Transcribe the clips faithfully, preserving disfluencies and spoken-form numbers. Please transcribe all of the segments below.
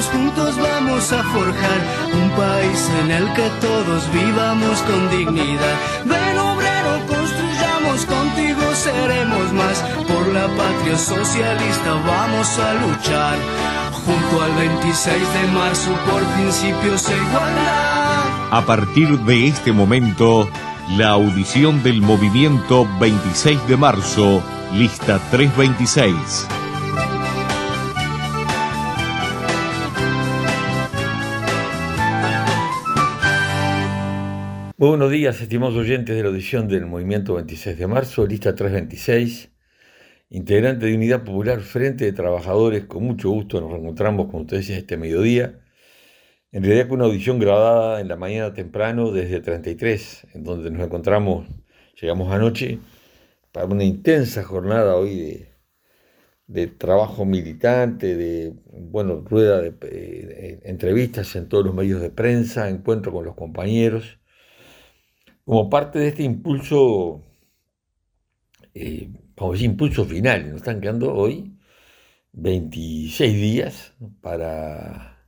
unidos juntos vamos a forjar un país en el que todos vivamos con dignidad. Ven obrero, construyamos, contigo seremos más. Por la patria socialista vamos a luchar, junto al veintiséis de marzo por principios e igualdad. A partir de este momento, la audición del movimiento veintiséis de marzo, lista trescientos veintiséis. Muy buenos días, estimados oyentes de la audición del movimiento veintiséis de marzo, lista trescientos veintiséis. Integrante de Unidad Popular Frente de Trabajadores, con mucho gusto nos reencontramos con ustedes este mediodía. En realidad con una audición grabada en la mañana temprano desde treinta y tres, en donde nos encontramos, llegamos anoche, para una intensa jornada hoy de, de trabajo militante, de, bueno, rueda de eh, entrevistas en todos los medios de prensa, encuentro con los compañeros. Como parte de este impulso, eh, vamos a decir, impulso final, nos están quedando hoy veintiséis días para,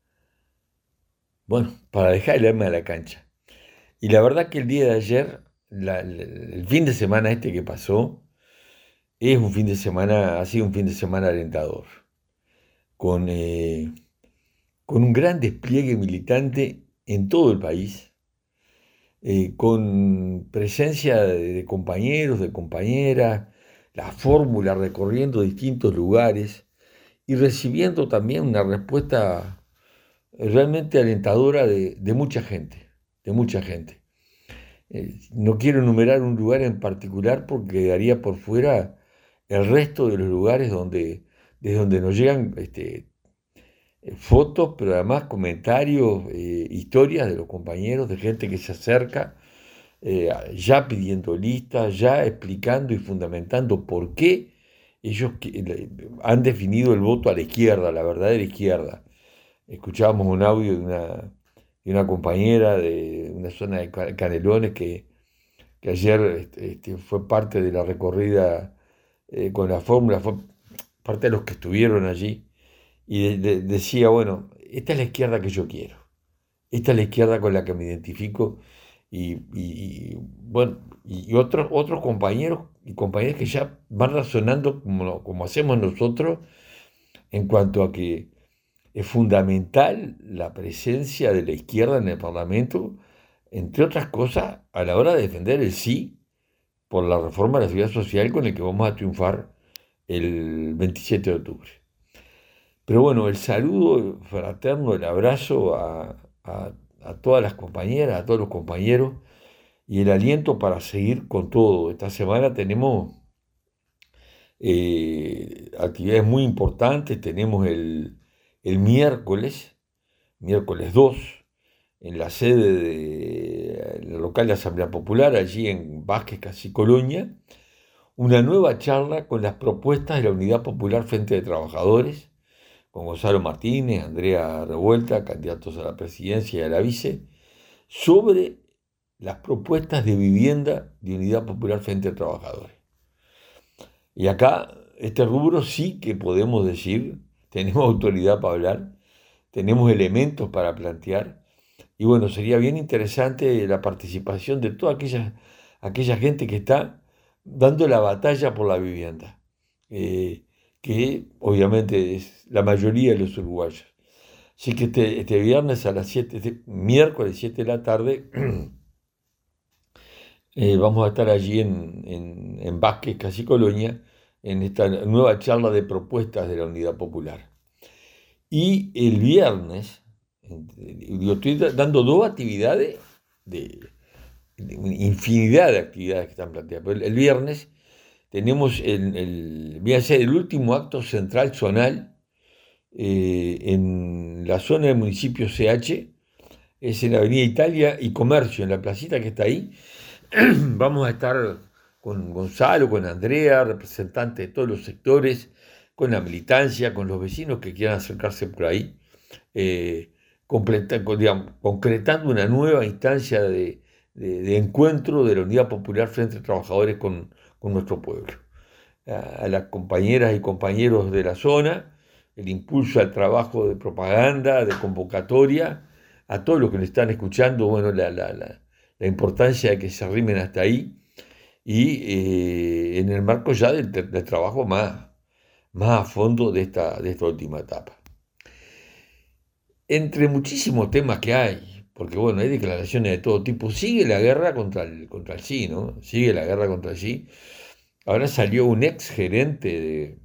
bueno, para dejar el alma de la cancha. Y la verdad que el día de ayer, la, la, el fin de semana este que pasó, es un fin de semana, ha sido un fin de semana alentador, con, eh, con un gran despliegue militante en todo el país. Eh, con presencia de, de compañeros, de compañeras, la fórmula recorriendo distintos lugares y recibiendo también una respuesta realmente alentadora de, de mucha gente, de mucha gente. Eh, no quiero enumerar un lugar en particular porque quedaría por fuera el resto de los lugares donde, desde donde nos llegan este, fotos, pero además comentarios, eh, historias de los compañeros, de gente que se acerca, eh, ya pidiendo listas, ya explicando y fundamentando por qué ellos han definido el voto a la izquierda, la verdadera izquierda. Escuchábamos un audio de una, de una compañera de una zona de Canelones que, que ayer este, fue parte de la recorrida eh, con la fórmula, fue parte de los que estuvieron allí. Y de, de, decía, bueno, esta es la izquierda que yo quiero, esta es la izquierda con la que me identifico, y, y, y bueno, y otros, otros compañeros y compañeras que ya van razonando como, como hacemos nosotros, en cuanto a que es fundamental la presencia de la izquierda en el Parlamento, entre otras cosas, a la hora de defender el sí por la reforma de la seguridad social con el que vamos a triunfar el veintisiete de octubre. Pero bueno, el saludo fraterno, el abrazo a, a, a todas las compañeras, a todos los compañeros y el aliento para seguir con todo. Esta semana tenemos eh, actividades muy importantes. Tenemos el, el miércoles, miércoles dos, en la sede de la local de Asamblea Popular, allí en Vázquez, Casi Colonia, una nueva charla con las propuestas de la Unidad Popular Frente de Trabajadores, con Gonzalo Martínez, Andrea Revuelta, candidatos a la presidencia y a la vice, sobre las propuestas de vivienda de Unidad Popular Frente de Trabajadores. Y acá, este rubro sí que podemos decir, tenemos autoridad para hablar, tenemos elementos para plantear, y bueno, sería bien interesante la participación de toda aquella, aquella gente que está dando la batalla por la vivienda. Eh, que obviamente es la mayoría de los uruguayos. Así que este, este viernes a las siete, este miércoles siete de la tarde, eh, vamos a estar allí en, en, en Vázquez, Casi Colonia, en esta nueva charla de propuestas de la Unidad Popular. Y el viernes, yo estoy dando dos actividades, de, de infinidad de actividades que están planteadas, pero el, el viernes tenemos el, el, voy a hacer el último acto central zonal eh, en la zona del municipio C H, es en la Avenida Italia y Comercio, en la placita que está ahí. Vamos a estar con Gonzalo, con Andrea, representantes de todos los sectores, con la militancia, con los vecinos que quieran acercarse por ahí, eh, completa, digamos, concretando una nueva instancia de, de, de encuentro de la Unidad Popular Frente a Trabajadores con, con nuestro pueblo. A, a las compañeras y compañeros de la zona, el impulso al trabajo de propaganda, de convocatoria, a todos los que nos están escuchando, bueno, la, la, la, la importancia de que se arrimen hasta ahí, y eh, en el marco ya del, del trabajo más, más a fondo de esta, de esta última etapa. Entre muchísimos temas que hay, porque bueno, hay declaraciones de todo tipo, sigue la guerra contra el, contra el sí, ¿no? Sigue la guerra contra el sí. Ahora salió un ex gerente de,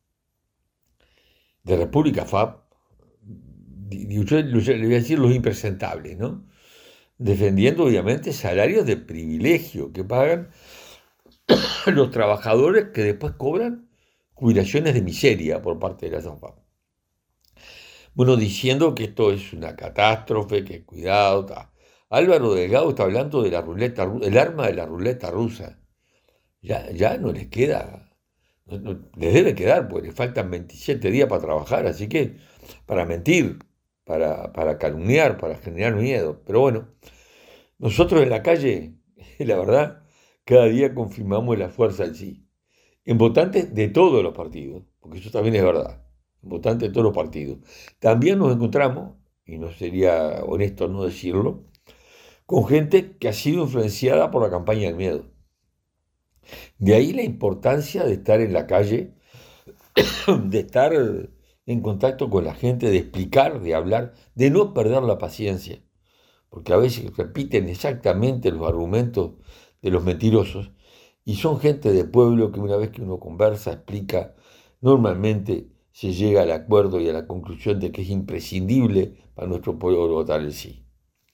de República F A P, yo le voy a decir los impresentables, ¿no? Defendiendo obviamente salarios de privilegio que pagan los trabajadores que después cobran jubilaciones de miseria por parte de la ANFAP. Bueno, diciendo que esto es una catástrofe, que cuidado. Ta. Álvaro Delgado está hablando de la ruleta, el arma de la ruleta rusa. Ya, ya no les queda, no, no, les debe quedar, porque les faltan veintisiete días para trabajar, así que para mentir, para, para calumniar, para generar miedo. Pero bueno, nosotros en la calle, la verdad, cada día confirmamos la fuerza en sí. En votantes de todos los partidos, porque eso también es verdad, en votantes de todos los partidos. También nos encontramos, y no sería honesto no decirlo, con gente que ha sido influenciada por la campaña del miedo. De ahí la importancia de estar en la calle, de estar en contacto con la gente, de explicar, de hablar, de no perder la paciencia, porque a veces repiten exactamente los argumentos de los mentirosos, y son gente de pueblo que una vez que uno conversa, explica, normalmente se llega al acuerdo y a la conclusión de que es imprescindible para nuestro pueblo votar el sí.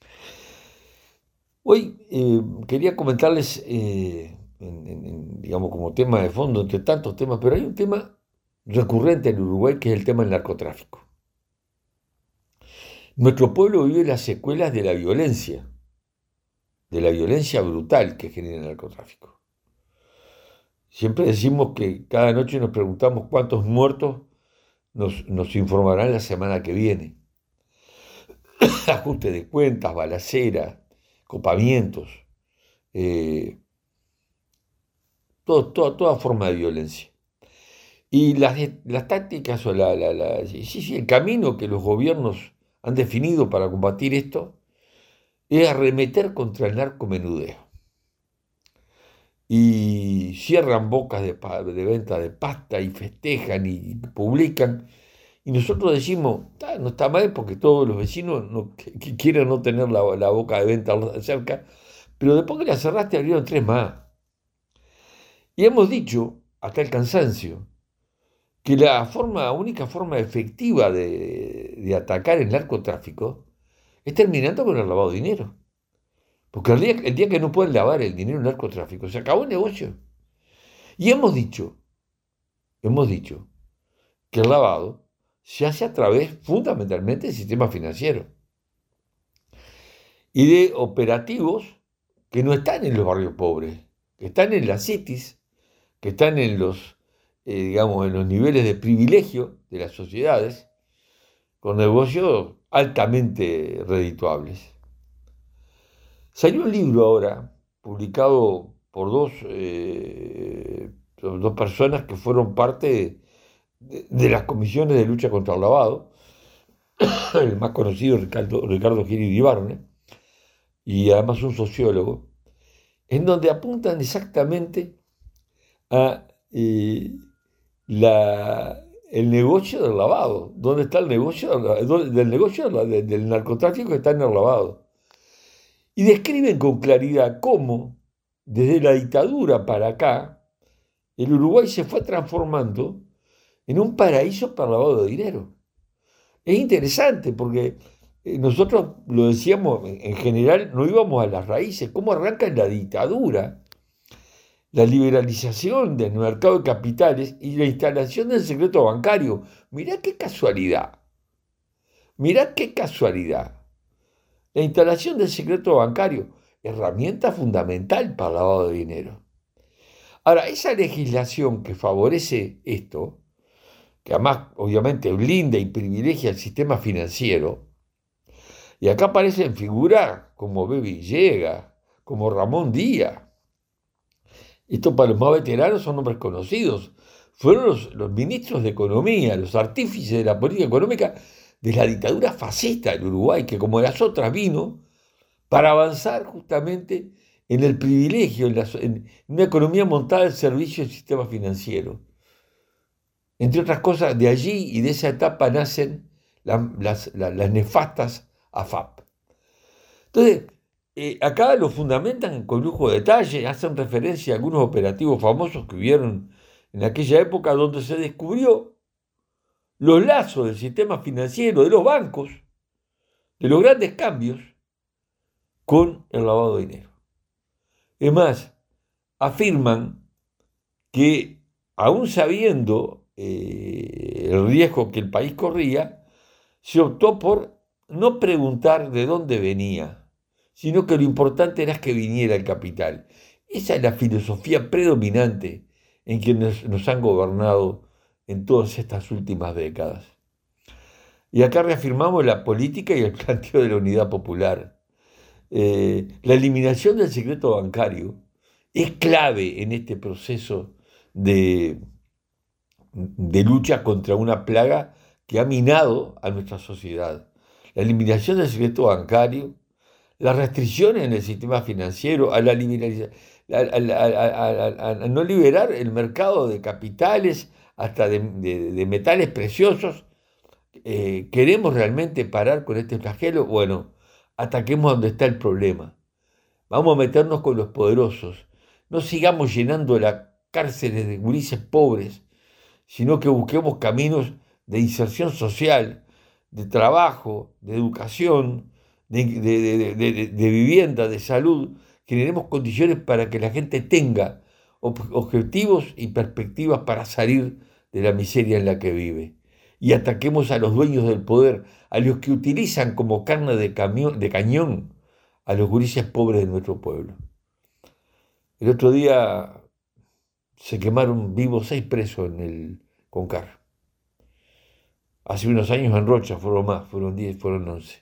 Hoy eh, quería comentarles, eh, en, en, digamos como tema de fondo, entre tantos temas, pero hay un tema recurrente en Uruguay que es el tema del narcotráfico. Nuestro pueblo vive las secuelas de la violencia, de la violencia brutal que genera el narcotráfico. Siempre decimos que cada noche nos preguntamos cuántos muertos nos, nos informarán la semana que viene. Ajuste de cuentas, balaceras, copamientos, eh, todo, toda, toda forma de violencia. Y las, las tácticas o la, la, la, sí, sí, el camino que los gobiernos han definido para combatir esto es arremeter contra el narcomenudeo. Y cierran bocas de, de venta de pasta y festejan y publican. Y nosotros decimos, no está mal porque todos los vecinos no, que, que quieren no tener la, la boca de venta cerca, pero después que la cerraste abrieron tres más. Y hemos dicho, hasta el cansancio, que la forma, única forma efectiva de, de atacar el narcotráfico es terminando con el lavado de dinero. Porque el día, el día que no pueden lavar el dinero en el narcotráfico, se acabó el negocio. Y hemos dicho, hemos dicho que el lavado se hace a través fundamentalmente del sistema financiero y de operativos que no están en los barrios pobres, que están en las cities, que están en los, eh, digamos, en los niveles de privilegio de las sociedades, con negocios altamente redituables. Salió un libro ahora, publicado por dos, eh, dos personas que fueron parte de, de las comisiones de lucha contra el lavado, el más conocido Ricardo, Ricardo Gil Iribarne, y además un sociólogo, en donde apuntan exactamente a eh, la, el negocio del lavado, dónde está el negocio del, del negocio del, del narcotráfico que está en el lavado. Y describen con claridad cómo, desde la dictadura para acá, el Uruguay se fue transformando en un paraíso para el lavado de dinero. Es interesante porque nosotros lo decíamos, en general no íbamos a las raíces, cómo arranca en la dictadura, la liberalización del mercado de capitales y la instalación del secreto bancario. Mirá qué casualidad, mirá qué casualidad. La instalación del secreto bancario, herramienta fundamental para el lavado de dinero. Ahora, esa legislación que favorece esto, que además obviamente blinda y privilegia el sistema financiero, y acá aparecen figuras como Bebe Villegas, como Ramón Díaz. Esto para los más veteranos son nombres conocidos. fueron los, los ministros de Economía, los artífices de la política económica de la dictadura fascista en Uruguay, que como las otras vino para avanzar justamente en el privilegio, en, la, en una economía montada al servicio del sistema financiero. Entre otras cosas, de allí y de esa etapa nacen la, las, la, las nefastas A F A P. Entonces, eh, acá lo fundamentan con lujo de detalle, hacen referencia a algunos operativos famosos que hubieron en aquella época donde se descubrió los lazos del sistema financiero, de los bancos, de los grandes cambios, con el lavado de dinero. Es más, afirman que, aún sabiendo eh, el riesgo que el país corría, se optó por no preguntar de dónde venía, sino que lo importante era que viniera el capital. Esa es la filosofía predominante en quienes nos han gobernado en todas estas últimas décadas. Y acá reafirmamos la política y el planteo de la unidad popular. Eh, la eliminación del secreto bancario es clave en este proceso de, de lucha contra una plaga que ha minado a nuestra sociedad. La eliminación del secreto bancario, las restricciones en el sistema financiero, a, la a, a, a, a, a no liberar el mercado de capitales, hasta de, de, de metales preciosos. Eh, ¿Queremos realmente parar con este flagelo? Bueno, ataquemos donde está el problema. Vamos a meternos con los poderosos. No sigamos llenando las cárceles de gurises pobres, sino que busquemos caminos de inserción social, de trabajo, de educación, de, de, de, de, de vivienda, de salud. Generemos condiciones para que la gente tenga objetivos y perspectivas para salir de la miseria en la que vive. Y ataquemos a los dueños del poder, a los que utilizan como carne de, camión, de cañón a los gurises pobres de nuestro pueblo. El otro día se quemaron vivos seis presos en el Concar. Hace unos años en Rocha fueron más, fueron diez, fueron once.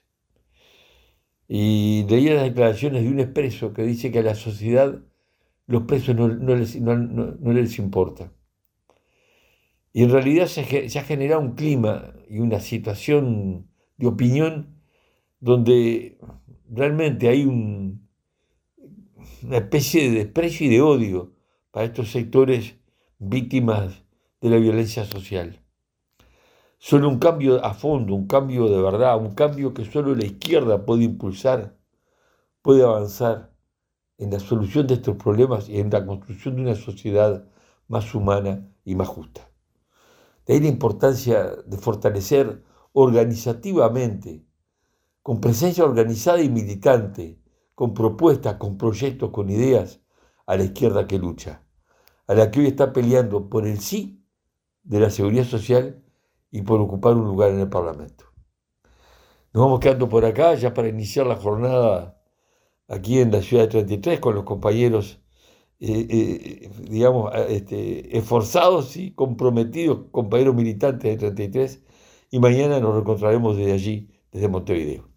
Y leía las declaraciones de un expreso que dice que a la sociedad los presos no, no, les, no, no, no les importa. Y en realidad se, se ha generado un clima y una situación de opinión donde realmente hay un, una especie de desprecio y de odio para estos sectores víctimas de la violencia social. Solo un cambio a fondo, un cambio de verdad, un cambio que solo la izquierda puede impulsar, puede avanzar en la solución de estos problemas y en la construcción de una sociedad más humana y más justa. De ahí la importancia de fortalecer organizativamente, con presencia organizada y militante, con propuestas, con proyectos, con ideas, a la izquierda que lucha, a la que hoy está peleando por el sí de la seguridad social y por ocupar un lugar en el Parlamento. Nos vamos quedando por acá ya para iniciar la jornada aquí en la ciudad de treinta y tres con los compañeros Eh, eh, digamos, este, esforzados y comprometidos compañeros militantes de treinta y tres, y mañana nos reencontraremos desde allí, desde Montevideo.